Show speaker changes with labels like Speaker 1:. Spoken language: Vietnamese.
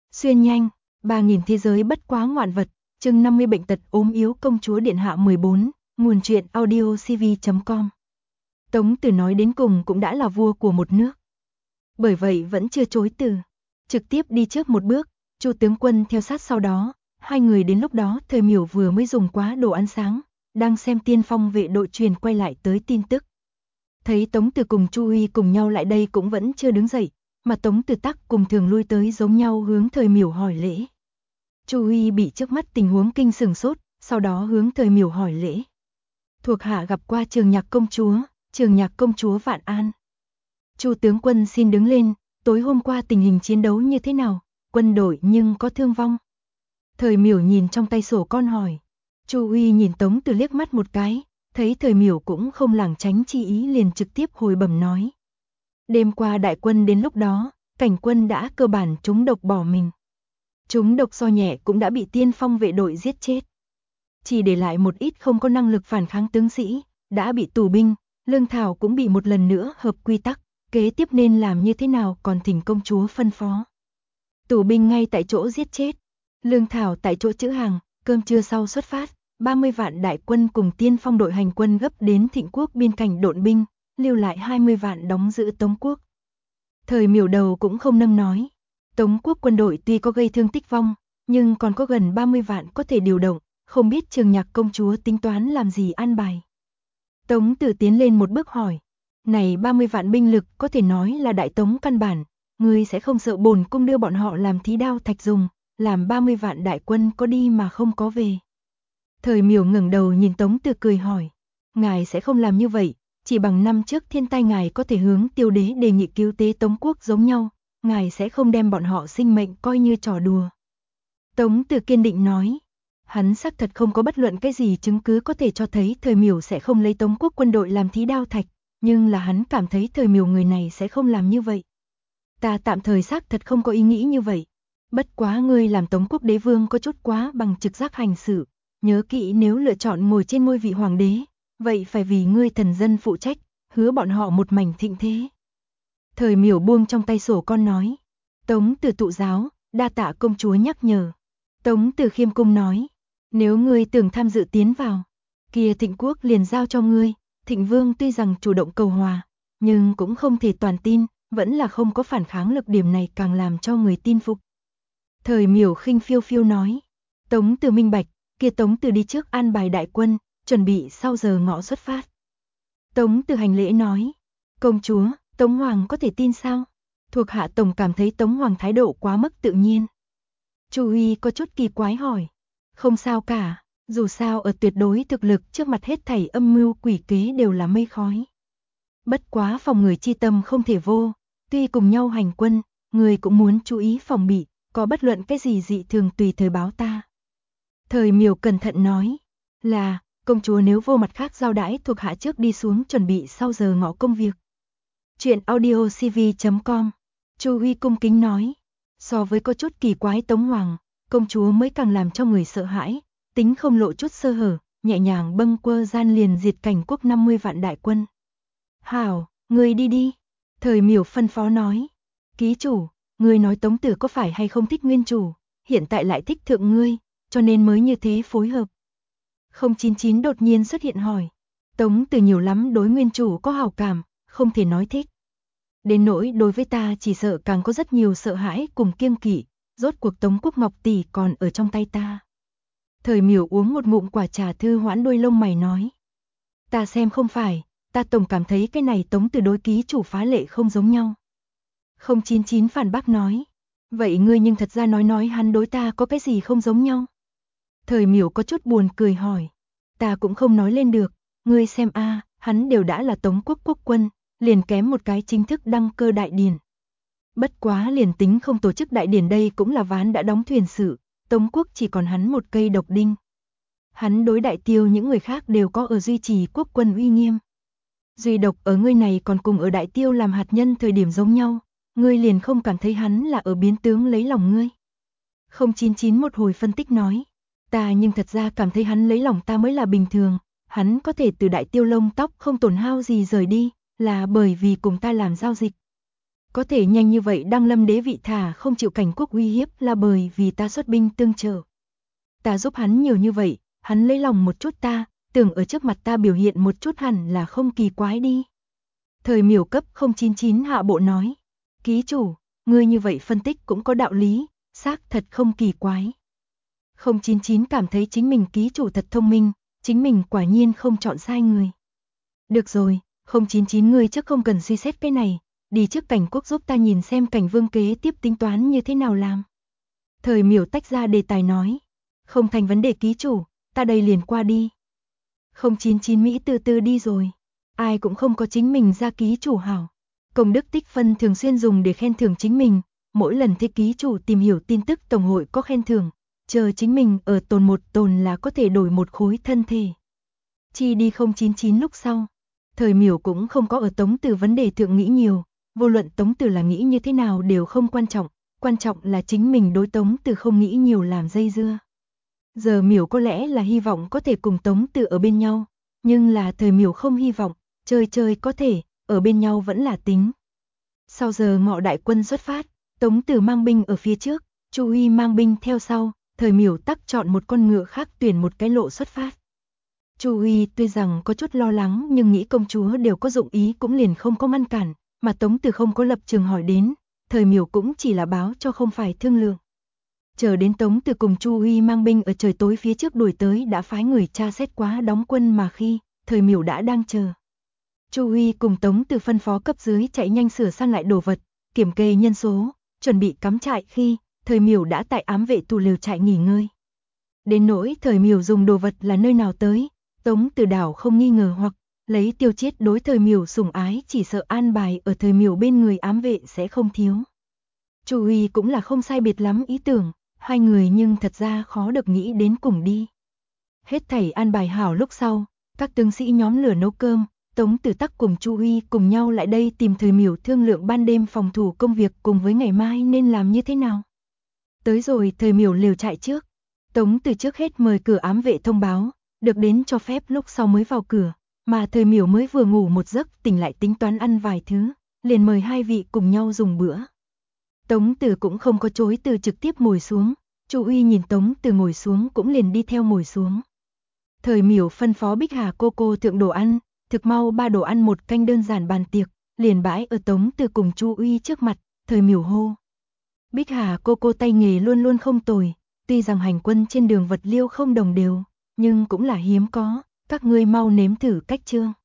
Speaker 1: Xuyên nhanh, 3000 thế giới bất quá ngoạn vật, chương 50 bệnh tật ốm yếu công chúa điện hạ 14, nguồn truyện audiocv.com. Tống Tử nói đến cùng cũng đã là vua của một nước. Bởi vậy vẫn chưa chối từ, trực tiếp đi trước một bước, Chu tướng quân theo sát sau đó, hai người đến lúc đó Thời Miểu vừa mới dùng quá đồ ăn sáng, đang xem Tiên Phong vệ đội truyền quay lại tới tin tức. Thấy Tống Tử cùng Chu Uy cùng nhau lại đây cũng vẫn chưa đứng dậy, mà Tống Tử tắc cùng thường lui tới giống nhau hướng Thời Miểu hỏi lễ. Chu Uy bị trước mắt tình huống kinh sửng sốt, sau đó hướng Thời Miểu hỏi lễ. Thuộc hạ gặp qua Trường Nhạc công chúa vạn an. Chu tướng quân xin đứng lên, tối hôm qua tình hình chiến đấu như thế nào, quân đội nhưng có thương vong. Thời Miểu nhìn trong tay sổ con hỏi. Chu Uy nhìn Tống Tử liếc mắt một cái, thấy Thời Miểu cũng không lảng tránh chi ý liền trực tiếp hồi bẩm nói. Đêm qua đại quân đến lúc đó, cảnh quân đã cơ bản trúng độc bỏ mình. Trúng độc do nhẹ cũng đã bị Tiên Phong vệ đội giết chết. Chỉ để lại một ít không có năng lực phản kháng tướng sĩ, đã bị tù binh, lương thảo cũng bị một lần nữa hợp quy tắc, kế tiếp nên làm như thế nào còn thỉnh công chúa phân phó. Tù binh ngay tại chỗ giết chết, lương thảo tại chỗ trữ hàng, cơm trưa sau xuất phát, 30 vạn đại quân cùng Tiên Phong đội hành quân gấp đến Thịnh quốc biên cảnh độn binh, lưu lại 20 vạn đóng giữ Tống quốc. Thời Miểu đầu cũng không nâng nói. Tống quốc quân đội tuy có gây thương tích vong, nhưng còn có gần 30 vạn có thể điều động, không biết Trường Nhạc công chúa tính toán làm gì an bài. Tống Tử tiến lên một bước hỏi, này 30 vạn binh lực có thể nói là đại tống căn bản, ngươi sẽ không sợ bổn cung đưa bọn họ làm thí đao thạch dùng, làm 30 vạn đại quân có đi mà không có về. Thời Miểu ngẩng đầu nhìn Tống Tử cười hỏi, ngài sẽ không làm như vậy, chỉ bằng năm trước thiên tai ngài có thể hướng Tiêu đế đề nghị cứu tế Tống quốc giống nhau, ngài sẽ không đem bọn họ sinh mệnh coi như trò đùa. Tống Tử kiên định nói, hắn xác thật không có bất luận cái gì chứng cứ có thể cho thấy Thời Miểu sẽ không lấy Tống quốc quân đội làm thí đao thạch, nhưng là hắn cảm thấy Thời Miểu người này sẽ không làm như vậy. Ta tạm thời xác thật không có ý nghĩ như vậy. Bất quá ngươi làm Tống quốc đế vương có chút quá bằng trực giác hành xử, nhớ kỹ nếu lựa chọn ngồi trên ngôi vị hoàng đế, vậy phải vì ngươi thần dân phụ trách, hứa bọn họ một mảnh thịnh thế. Thời Miểu buông trong tay sổ con nói, Tống Tử tụ giáo, đa tạ công chúa nhắc nhở. Tống Tử khiêm cung nói, nếu ngươi tưởng tham dự tiến vào, kia Thịnh quốc liền giao cho ngươi. Thịnh vương tuy rằng chủ động cầu hòa, nhưng cũng không thể toàn tin, vẫn là không có phản kháng lực, điểm này càng làm cho người tin phục. Thời Miểu khinh phiêu phiêu nói, Tống Tử minh bạch, kia Tống Tử đi trước an bài đại quân, chuẩn bị sau giờ ngọ xuất phát. Tống Tử hành lễ nói, công chúa, Tống Hoàng có thể tin sao? Thuộc hạ tổng cảm thấy Tống Hoàng thái độ quá mức tự nhiên. Chu Uy có chút kỳ quái hỏi, không sao cả, dù sao ở tuyệt đối thực lực trước mặt hết thảy âm mưu quỷ kế đều là mây khói. Bất quá phòng người chi tâm không thể vô, tuy cùng nhau hành quân, người cũng muốn chú ý phòng bị, có bất luận cái gì dị thường tùy thời báo ta. Thời Miểu cẩn thận nói, là, công chúa nếu vô mặt khác giao đãi thuộc hạ trước đi xuống chuẩn bị sau giờ ngọ công việc. Chuyện audiocv.com. Chu Uy cung kính nói, so với có chút kỳ quái Tống Hoàng, công chúa mới càng làm cho người sợ hãi, tính không lộ chút sơ hở, nhẹ nhàng bâng quơ gian liền diệt cảnh quốc 50 vạn đại quân. Hảo, ngươi đi đi. Thời Miểu phân phó nói, ký chủ, ngươi nói Tống Tử có phải hay không thích nguyên chủ, hiện tại lại thích thượng ngươi, cho nên mới như thế phối hợp. 099 đột nhiên xuất hiện hỏi, Tống Tử nhiều lắm đối nguyên chủ có hảo cảm, không thể nói thích. Đến nỗi đối với ta chỉ sợ càng có rất nhiều sợ hãi cùng kiêng kỵ, rốt cuộc Tống quốc ngọc tỷ còn ở trong tay ta. Thời Miểu uống một ngụm quả trà thư hoãn đôi lông mày nói, ta xem không phải, ta tổng cảm thấy cái này Tống Tử đối ký chủ phá lệ không giống nhau. 099 phản bác nói, vậy ngươi nhưng thật ra nói hắn đối ta có cái gì không giống nhau. Thời Miểu có chút buồn cười hỏi, ta cũng không nói lên được, ngươi xem a, hắn đều đã là Tống quốc quốc quân, liền kém một cái chính thức đăng cơ đại điển. Bất quá liền tính không tổ chức đại điển đây cũng là ván đã đóng thuyền sự, Tống quốc chỉ còn hắn một cây độc đinh. Hắn đối đại tiêu những người khác đều có ở duy trì quốc quân uy nghiêm. Duy độc ở ngươi này còn cùng ở đại tiêu làm hạt nhân thời điểm giống nhau, ngươi liền không cảm thấy hắn là ở biến tướng lấy lòng ngươi. 099 một hồi phân tích nói, ta nhưng thật ra cảm thấy hắn lấy lòng ta mới là bình thường, hắn có thể từ đại tiêu lông tóc không tổn hao gì rời đi, là bởi vì cùng ta làm giao dịch. Có thể nhanh như vậy đăng lâm đế vị thả không chịu Cảnh Quốc uy hiếp là bởi vì ta xuất binh tương trợ. Ta giúp hắn nhiều như vậy, hắn lấy lòng một chút ta, tưởng ở trước mặt ta biểu hiện một chút hẳn là không kỳ quái đi. Thời Miểu cấp 099 hạ bộ nói, ký chủ, ngươi như vậy phân tích cũng có đạo lý, xác thật không kỳ quái. 099 cảm thấy chính mình ký chủ thật thông minh, chính mình quả nhiên không chọn sai người. Được rồi, 099 ngươi chắc không cần suy xét cái này, đi trước Cảnh Quốc giúp ta nhìn xem Cảnh Vương kế tiếp tính toán như thế nào làm. Thời Miểu tách ra đề tài nói, không thành vấn đề ký chủ, ta đây liền qua đi. 099 Mỹ từ từ đi rồi, ai cũng không có chính mình ra ký chủ hảo. Công đức tích phân thường xuyên dùng để khen thưởng chính mình, mỗi lần thế ký chủ tìm hiểu tin tức tổng hội có khen thưởng, chờ chính mình ở tồn một tồn là có thể đổi một khối thân thể. Chi đi 099 lúc sau, Thời Miểu cũng không có ở Tống Từ vấn đề thượng nghĩ nhiều, vô luận Tống Từ là nghĩ như thế nào đều không quan trọng là chính mình đối Tống Từ không nghĩ nhiều làm dây dưa. Giờ Miểu có lẽ là hy vọng có thể cùng Tống Từ ở bên nhau, nhưng là Thời Miểu không hy vọng, chơi có thể, ở bên nhau vẫn là tính. Sau giờ ngọ đại quân xuất phát, Tống Từ mang binh ở phía trước, Chu Huy mang binh theo sau, Thời Miểu tắc chọn một con ngựa khác tuyển một cái lộ xuất phát. Chu Huy tuy rằng có chút lo lắng nhưng nghĩ công chúa đều có dụng ý cũng liền không có ngăn cản, mà Tống Từ không có lập trường hỏi đến, Thời Miểu cũng chỉ là báo cho không phải thương lượng. Chờ đến Tống Từ cùng Chu Huy mang binh ở trời tối phía trước đuổi tới đã phái người tra xét quá đóng quân mà khi, Thời Miểu đã đang chờ. Chu Huy cùng Tống Từ phân phó cấp dưới chạy nhanh sửa sang lại đồ vật, kiểm kê nhân số, chuẩn bị cắm trại khi, Thời Miểu đã tại ám vệ tù lều trại nghỉ ngơi. Đến nỗi Thời Miểu dùng đồ vật là nơi nào tới, Tống Từ đảo không nghi ngờ hoặc lấy Tiêu Chiết đối Thời Miểu sủng ái chỉ sợ an bài ở Thời Miểu bên người ám vệ sẽ không thiếu. Chu Huy cũng là không sai biệt lắm ý tưởng, hai người nhưng thật ra khó được nghĩ đến cùng đi. Hết thảy an bài hảo lúc sau, các tướng sĩ nhóm lửa nấu cơm, Tống Từ tắc cùng Chu Huy cùng nhau lại đây tìm Thời Miểu thương lượng ban đêm phòng thủ công việc cùng với ngày mai nên làm như thế nào. Tới rồi Thời Miểu lều trại trước, Tống Từ trước hết mời cửa ám vệ thông báo, được đến cho phép lúc sau mới vào cửa, mà Thời Miểu mới vừa ngủ một giấc tỉnh lại tính toán ăn vài thứ, liền mời hai vị cùng nhau dùng bữa. Tống Từ cũng không có chối từ trực tiếp ngồi xuống, Chu Huy nhìn Tống Từ ngồi xuống cũng liền đi theo ngồi xuống. Thời Miểu phân phó Bích Hà cô thượng đồ ăn, thực mau 3 đồ ăn 1 canh đơn giản bàn tiệc, liền bãi ở Tống Từ cùng Chu Huy trước mặt, Thời Miểu hô. Bích Hà cô tay nghề luôn luôn không tồi, tuy rằng hành quân trên đường vật liêu không đồng đều, nhưng cũng là hiếm có, các ngươi mau nếm thử cách chưa.